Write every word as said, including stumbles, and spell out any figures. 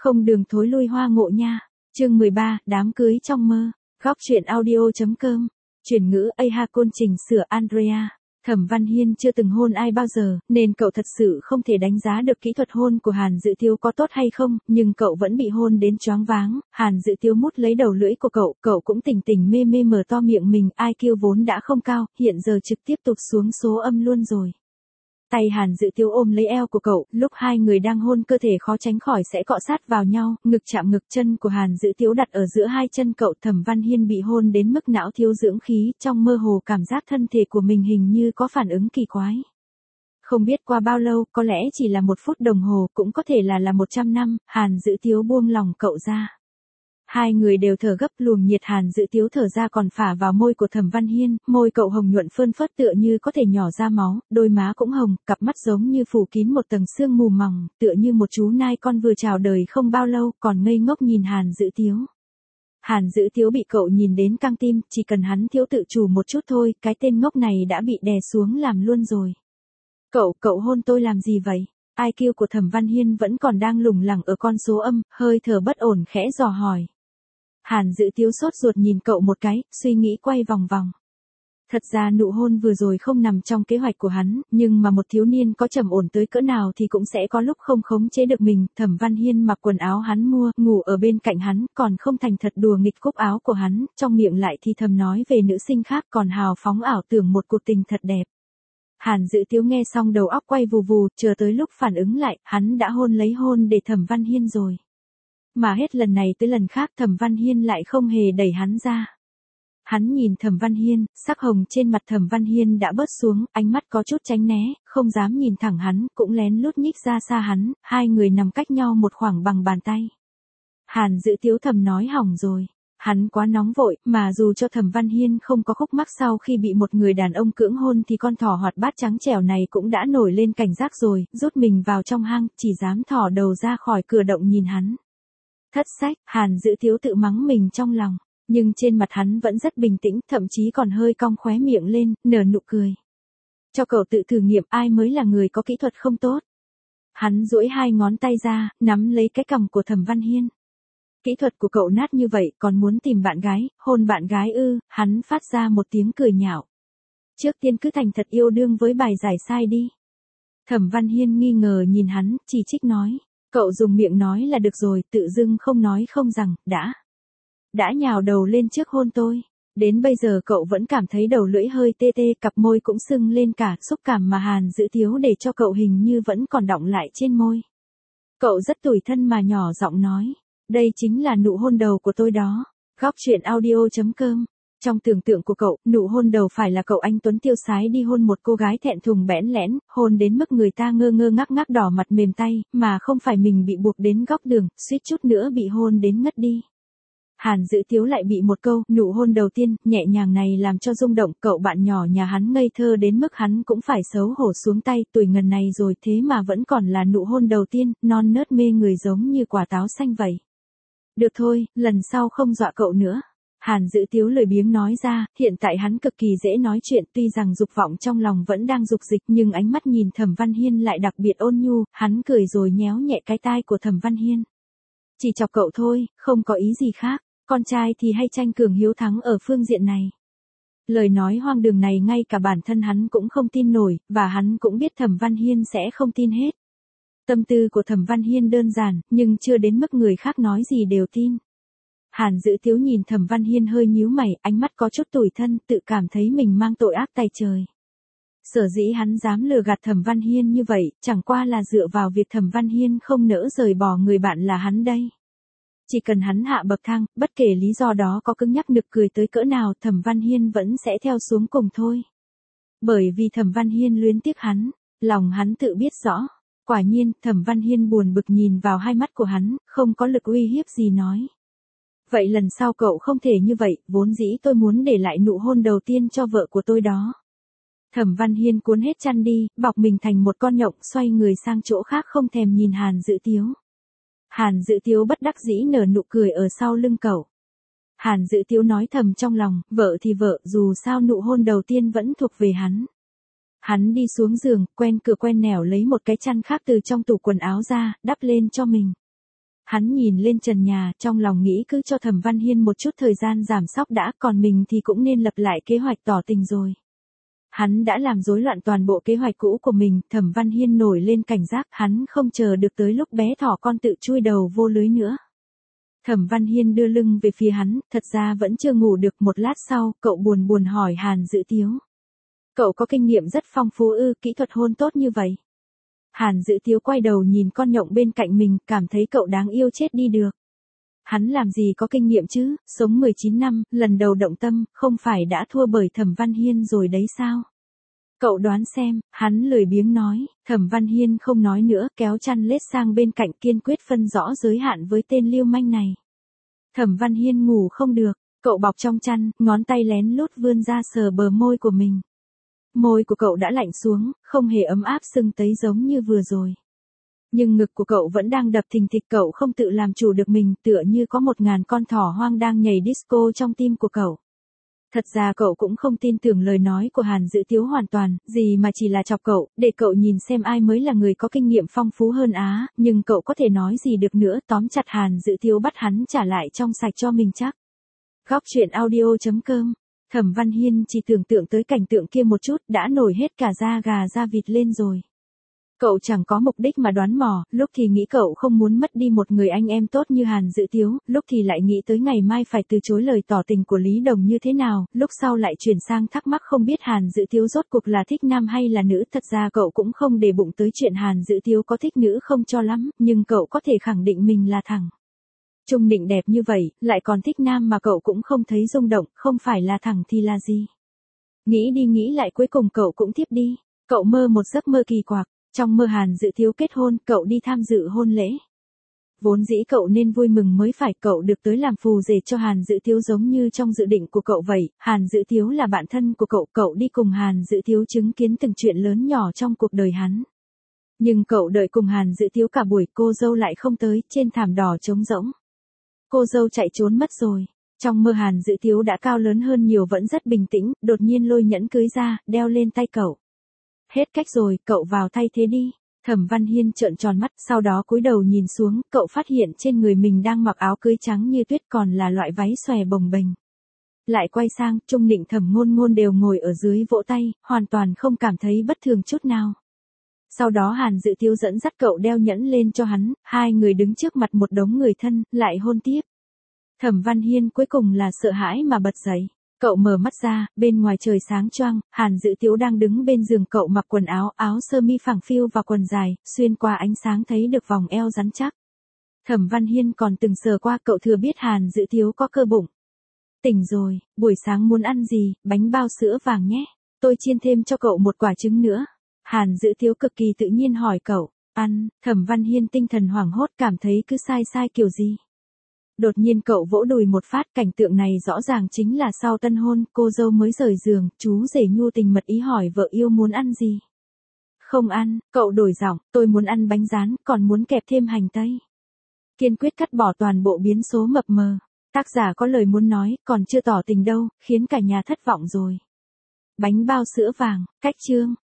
Không đường thối lui hoa ngộ nha. Chương mười ba, đám cưới trong mơ. Góc truyện audio.com. Chuyển ngữ a ha côn chỉnh sửa Andrea. Thẩm Văn Hiên chưa từng hôn ai bao giờ, nên cậu thật sự không thể đánh giá được kỹ thuật hôn của Hàn Dữ Tiếu có tốt hay không, nhưng cậu vẫn bị hôn đến choáng váng. Hàn Dữ Tiếu mút lấy đầu lưỡi của cậu, cậu cũng tỉnh tỉnh mê mê mở to miệng mình, i kiu vốn đã không cao, hiện giờ trực tiếp tụt xuống số âm luôn rồi. Tay Hàn Dữ Tiếu ôm lấy eo của cậu, lúc hai người đang hôn cơ thể khó tránh khỏi sẽ cọ sát vào nhau, ngực chạm ngực, chân của Hàn Dữ Tiếu đặt ở giữa hai chân cậu. Thẩm Văn Hiên bị hôn đến mức não thiếu dưỡng khí, trong mơ hồ cảm giác thân thể của mình hình như có phản ứng kỳ quái. Không biết qua bao lâu, có lẽ chỉ là một phút đồng hồ, cũng có thể là là một trăm năm, Hàn Dữ Tiếu buông lòng cậu ra. Hai người đều thở gấp, luồng nhiệt Hàn Dữ Tiếu thở ra còn phả vào môi của Thẩm Văn Hiên, môi cậu hồng nhuận phơn phớt tựa như có thể nhỏ ra máu, đôi má cũng hồng, cặp mắt giống như phủ kín một tầng sương mù mỏng, tựa như một chú nai con vừa chào đời không bao lâu, còn ngây ngốc nhìn Hàn Dữ Tiếu. Hàn Dữ Tiếu bị cậu nhìn đến căng tim, chỉ cần hắn thiếu tự chủ một chút thôi, cái tên ngốc này đã bị đè xuống làm luôn rồi. Cậu, cậu hôn tôi làm gì vậy? i kiu của Thẩm Văn Hiên vẫn còn đang lủng lẳng ở con số âm, hơi thở bất ổn khẽ dò hỏi. Hàn Dữ Tiếu sốt ruột nhìn cậu một cái, suy nghĩ quay vòng vòng. Thật ra nụ hôn vừa rồi không nằm trong kế hoạch của hắn, nhưng mà một thiếu niên có trầm ổn tới cỡ nào thì cũng sẽ có lúc không khống chế được mình. Thẩm Văn Hiên mặc quần áo hắn mua, ngủ ở bên cạnh hắn, còn không thành thật đùa nghịch cúc áo của hắn, trong miệng lại thì thầm nói về nữ sinh khác, còn hào phóng ảo tưởng một cuộc tình thật đẹp. Hàn Dữ Tiếu nghe xong đầu óc quay vù vù, chờ tới lúc phản ứng lại, hắn đã hôn lấy hôn để Thẩm Văn Hiên rồi. Mà hết lần này tới lần khác Thẩm Văn Hiên lại không hề đẩy hắn ra. Hắn nhìn Thẩm Văn Hiên, sắc hồng trên mặt Thẩm Văn Hiên đã bớt xuống, ánh mắt có chút tránh né, không dám nhìn thẳng hắn, cũng lén lút nhích ra xa hắn, hai người nằm cách nhau một khoảng bằng bàn tay. Hàn Dữ Tiếu thầm nói hỏng rồi. Hắn quá nóng vội, mà dù cho Thẩm Văn Hiên không có khúc mắc sau khi bị một người đàn ông cưỡng hôn thì con thỏ hoạt bát trắng trẻo này cũng đã nổi lên cảnh giác rồi, rút mình vào trong hang, chỉ dám thò đầu ra khỏi cửa động nhìn hắn. Thất sách, Hàn Dữ Tiếu tự mắng mình trong lòng, nhưng trên mặt hắn vẫn rất bình tĩnh, thậm chí còn hơi cong khóe miệng lên, nở nụ cười. Cho cậu tự thử nghiệm ai mới là người có kỹ thuật không tốt. Hắn duỗi hai ngón tay ra, nắm lấy cái cằm của Thẩm Văn Hiên. Kỹ thuật của cậu nát như vậy, còn muốn tìm bạn gái, hôn bạn gái ư? Hắn phát ra một tiếng cười nhạo. Trước tiên cứ thành thật yêu đương với bài giải sai đi. Thẩm Văn Hiên nghi ngờ nhìn hắn, chỉ trích nói. Cậu dùng miệng nói là được rồi, tự dưng không nói không rằng, đã. Đã nhào đầu lên trước hôn tôi. Đến bây giờ cậu vẫn cảm thấy đầu lưỡi hơi tê tê, cặp môi cũng sưng lên cả, xúc cảm mà Hàn Dữ Tiếu để cho cậu hình như vẫn còn đọng lại trên môi. Cậu rất tủi thân mà nhỏ giọng nói. Đây chính là nụ hôn đầu của tôi đó. Góc truyện audio.com. Trong tưởng tượng của cậu, nụ hôn đầu phải là cậu anh tuấn tiêu sái đi hôn một cô gái thẹn thùng bẽn lẽn, hôn đến mức người ta ngơ ngơ ngác ngác đỏ mặt mềm tay, mà không phải mình bị buộc đến góc đường, suýt chút nữa bị hôn đến ngất đi. Hàn Dữ Tiếu lại bị một câu, nụ hôn đầu tiên, nhẹ nhàng này làm cho rung động, cậu bạn nhỏ nhà hắn ngây thơ đến mức hắn cũng phải xấu hổ xuống tay, tuổi ngần này rồi thế mà vẫn còn là nụ hôn đầu tiên, non nớt mê người giống như quả táo xanh vậy. Được thôi, lần sau không dọa cậu nữa. Hàn Dữ Tiếu lười biếng nói ra, hiện tại hắn cực kỳ dễ nói chuyện, tuy rằng dục vọng trong lòng vẫn đang dục dịch, nhưng ánh mắt nhìn Thẩm Văn Hiên lại đặc biệt ôn nhu, hắn cười rồi nhéo nhẹ cái tai của Thẩm Văn Hiên. Chỉ chọc cậu thôi, không có ý gì khác, con trai thì hay tranh cường hiếu thắng ở phương diện này. Lời nói hoang đường này ngay cả bản thân hắn cũng không tin nổi, và hắn cũng biết Thẩm Văn Hiên sẽ không tin hết. Tâm tư của Thẩm Văn Hiên đơn giản, nhưng chưa đến mức người khác nói gì đều tin. Hàn Dữ Tiếu nhìn Thẩm Văn Hiên hơi nhíu mày, ánh mắt có chút tủi thân, tự cảm thấy mình mang tội ác tày trời. Sở dĩ hắn dám lừa gạt Thẩm Văn Hiên như vậy, chẳng qua là dựa vào việc Thẩm Văn Hiên không nỡ rời bỏ người bạn là hắn đây. Chỉ cần hắn hạ bậc thang, bất kể lý do đó có cứng nhắc nực cười tới cỡ nào, Thẩm Văn Hiên vẫn sẽ theo xuống cùng thôi. Bởi vì Thẩm Văn Hiên luyến tiếc hắn, lòng hắn tự biết rõ. Quả nhiên, Thẩm Văn Hiên buồn bực nhìn vào hai mắt của hắn, không có lực uy hiếp gì nói. Vậy lần sau cậu không thể như vậy, vốn dĩ tôi muốn để lại nụ hôn đầu tiên cho vợ của tôi đó. Thẩm Văn Hiên cuốn hết chăn đi, bọc mình thành một con nhộng, xoay người sang chỗ khác không thèm nhìn Hàn Dữ Tiếu. Hàn Dữ Tiếu bất đắc dĩ nở nụ cười ở sau lưng cậu. Hàn Dữ Tiếu nói thầm trong lòng, vợ thì vợ, dù sao nụ hôn đầu tiên vẫn thuộc về hắn. Hắn đi xuống giường, quen cửa quen nẻo lấy một cái chăn khác từ trong tủ quần áo ra, đắp lên cho mình. Hắn nhìn lên trần nhà, trong lòng nghĩ cứ cho Thẩm Văn Hiên một chút thời gian giảm sóc đã, còn mình thì cũng nên lập lại kế hoạch tỏ tình rồi. Hắn đã làm rối loạn toàn bộ kế hoạch cũ của mình, Thẩm Văn Hiên nổi lên cảnh giác, hắn không chờ được tới lúc bé thỏ con tự chui đầu vô lưới nữa. Thẩm Văn Hiên đưa lưng về phía hắn, thật ra vẫn chưa ngủ được. Một lát sau, cậu buồn buồn hỏi Hàn Dữ Tiếu. Cậu có kinh nghiệm rất phong phú ư, kỹ thuật hôn tốt như vậy. Hàn Dữ Tiếu quay đầu nhìn con nhộng bên cạnh mình, cảm thấy cậu đáng yêu chết đi được. Hắn làm gì có kinh nghiệm chứ, sống mười chín năm, lần đầu động tâm, không phải đã thua bởi Thẩm Văn Hiên rồi đấy sao? Cậu đoán xem, hắn lười biếng nói. Thẩm Văn Hiên không nói nữa, kéo chăn lết sang bên cạnh, kiên quyết phân rõ giới hạn với tên lưu manh này. Thẩm Văn Hiên ngủ không được, cậu bọc trong chăn, ngón tay lén lút vươn ra sờ bờ môi của mình. Môi của cậu đã lạnh xuống, không hề ấm áp sưng tấy giống như vừa rồi. Nhưng ngực của cậu vẫn đang đập thình thịch, cậu không tự làm chủ được mình, tựa như có một ngàn con thỏ hoang đang nhảy disco trong tim của cậu. Thật ra cậu cũng không tin tưởng lời nói của Hàn Dữ Tiếu hoàn toàn, gì mà chỉ là chọc cậu, để cậu nhìn xem ai mới là người có kinh nghiệm phong phú hơn á, nhưng cậu có thể nói gì được nữa, tóm chặt Hàn Dữ Tiếu bắt hắn trả lại trong sạch cho mình chắc. Góc truyện audio chấm com. Thẩm Văn Hiên chỉ tưởng tượng tới cảnh tượng kia một chút, đã nổi hết cả da gà da vịt lên rồi. Cậu chẳng có mục đích mà đoán mò, lúc thì nghĩ cậu không muốn mất đi một người anh em tốt như Hàn Dữ Tiếu, lúc thì lại nghĩ tới ngày mai phải từ chối lời tỏ tình của Lý Đồng như thế nào, lúc sau lại chuyển sang thắc mắc không biết Hàn Dữ Tiếu rốt cuộc là thích nam hay là nữ. Thật ra cậu cũng không để bụng tới chuyện Hàn Dữ Tiếu có thích nữ không cho lắm, nhưng cậu có thể khẳng định mình là thẳng. Trung Định đẹp như vậy, lại còn thích nam mà cậu cũng không thấy rung động, không phải là thẳng thì là gì. Nghĩ đi nghĩ lại cuối cùng cậu cũng thiếp đi. Cậu mơ một giấc mơ kỳ quặc. Trong mơ Hàn Dữ Tiếu kết hôn, cậu đi tham dự hôn lễ. Vốn dĩ cậu nên vui mừng mới phải, cậu được tới làm phù rể cho Hàn Dữ Tiếu giống như trong dự định của cậu vậy. Hàn Dữ Tiếu là bạn thân của cậu, cậu đi cùng Hàn Dữ Tiếu chứng kiến từng chuyện lớn nhỏ trong cuộc đời hắn. Nhưng cậu đợi cùng Hàn Dữ Tiếu cả buổi, cô dâu lại không tới, trên thảm đỏ trống rỗng. Cô dâu chạy trốn mất rồi. Trong mơ Hàn Dữ Tiếu đã cao lớn hơn nhiều, vẫn rất bình tĩnh, đột nhiên lôi nhẫn cưới ra, đeo lên tay cậu. Hết cách rồi, cậu vào thay thế đi. Thẩm Văn Hiên trợn tròn mắt, sau đó cúi đầu nhìn xuống, cậu phát hiện trên người mình đang mặc áo cưới trắng như tuyết, còn là loại váy xòe bồng bềnh. Lại quay sang, Trung Định Thẩm Ngôn Ngôn đều ngồi ở dưới vỗ tay, hoàn toàn không cảm thấy bất thường chút nào. Sau đó Hàn Dữ Tiếu dẫn dắt cậu đeo nhẫn lên cho hắn, hai người đứng trước mặt một đống người thân, lại hôn tiếp. Thẩm Văn Hiên cuối cùng là sợ hãi mà bật dậy. Cậu mở mắt ra, bên ngoài trời sáng choang, Hàn Dữ Tiếu đang đứng bên giường cậu, mặc quần áo, áo sơ mi phẳng phiu và quần dài, xuyên qua ánh sáng thấy được vòng eo rắn chắc. Thẩm Văn Hiên còn từng sờ qua, cậu thừa biết Hàn Dữ Tiếu có cơ bụng. Tỉnh rồi, buổi sáng muốn ăn gì, bánh bao sữa vàng nhé. Tôi chiên thêm cho cậu một quả trứng nữa. Hàn Dữ Tiếu cực kỳ tự nhiên hỏi cậu, ăn. Thẩm Văn Hiên tinh thần hoảng hốt, cảm thấy cứ sai sai kiểu gì. Đột nhiên cậu vỗ đùi một phát, cảnh tượng này rõ ràng chính là sau tân hôn, cô dâu mới rời giường, chú rể nhu tình mật ý hỏi vợ yêu muốn ăn gì. Không ăn, cậu đổi giọng, tôi muốn ăn bánh rán, còn muốn kẹp thêm hành tây. Kiên quyết cắt bỏ toàn bộ biến số mập mờ. Tác giả có lời muốn nói, còn chưa tỏ tình đâu, khiến cả nhà thất vọng rồi. Bánh bao sữa vàng, cách chương.